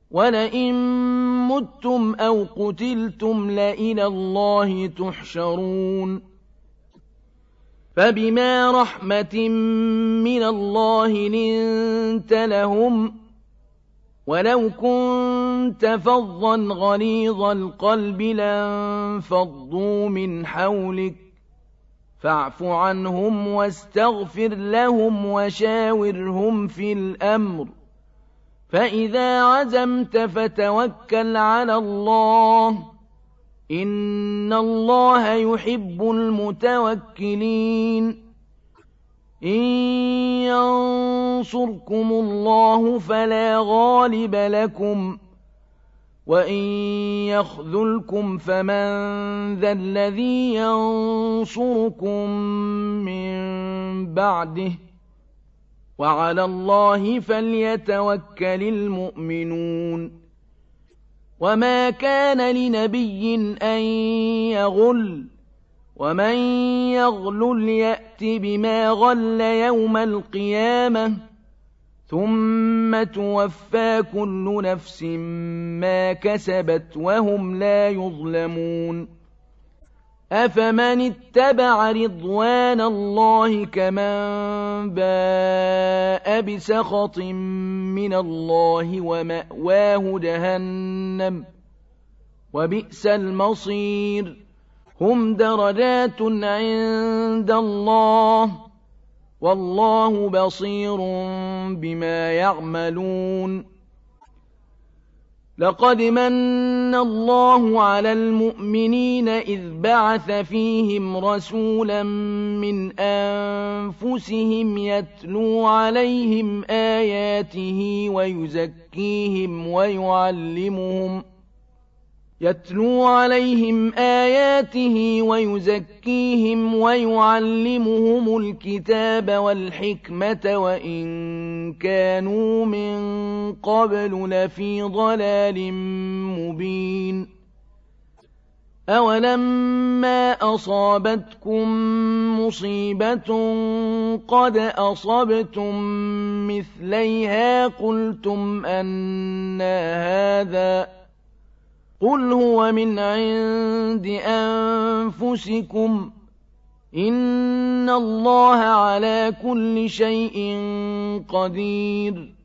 وَلَئِن مُّتُّمْ أَوْ قُتِلْتُمْ لَإِلَى اللَّهِ تُحْشَرُونَ فَبِمَا رَحْمَةٍ مِّنَ اللَّهِ لِنتَ لَهُمْ وَلَوْ كُنتَ فَظًّا غَلِيظَ الْقَلْبِ لَانفَضُّوا مِنْ حَوْلِكَ فَاعْفُ عَنْهُمْ وَاسْتَغْفِرْ لَهُمْ وَشَاوِرْهُمْ فِي الْأَمْرِ فَإِذَا عَزَمْتَ فَتَوَكَّلْ عَلَى اللَّهِ ۚ إِنَّ اللَّهَ يُحِبُّ الْمُتَوَكِّلِينَ إِن يَنصُرْكُمُ اللَّهُ فَلَا غَالِبَ لَكُمْ وَإِن يَخْذُلْكُمْ فَمَن ذَا الَّذِي يَنصُرُكُم مِّن بَعْدِهِ ۗ وَعَلَى اللَّهِ فَلْيَتَوَكَّلِ الْمُؤْمِنُونَ وَمَا كَانَ لِنَبِيٍّ أَن يَغُلَّ وَمَن يَغْلُلْ يَأْتِ بِمَا غَلَّ يَوْمَ الْقِيَامَةِ ثُمَّ تُوَفَّىٰ كُلُّ نَفْسٍ مَّا كَسَبَتْ وَهُمْ لَا يُظْلَمُونَ أَفَمَنِ اتَّبَعَ رِضْوَانَ اللَّهِ كَمَن بَاءَ بِسَخَطٍ مِّنَ اللَّهِ وَمَأْوَاهُ جَهَنَّمُ ۚ وَبِئْسَ الْمَصِيرُ هُمْ دَرَجَاتٌ عِندَ اللَّهِ ۗ وَاللَّهُ بَصِيرٌ بِمَا يَعْمَلُونَ لَقَدْ مَنَّ اللَّهُ عَلَى الْمُؤْمِنِينَ إِذْ بَعَثَ فِيهِمْ رَسُولًا مِّنْ أَنفُسِهِمْ يَتْلُو عَلَيْهِمْ آيَاتِهِ وَيُزَكِّيهِمْ وَيُعَلِّمُهُمُ الْكِتَابَ وَالْحِكْمَةَ وَإِن كَانُوا مِن قَبْلُ لَفِي ضَلَالٍ مُّبِينٍ أَوَلَمَّا أَصَابَتْكُم مُّصِيبَةٌ قَدْ أَصَبْتُم مِّثْلَيْهَا قُلْتُمْ أَنَّىٰ هَٰذَا ۖ قُلْ هُوَ مِنْ عِندِ أَنفُسِكُمْ ۗ إِنَّ اللَّهَ عَلَىٰ كُلِّ شَيْءٍ قَدِيرٌ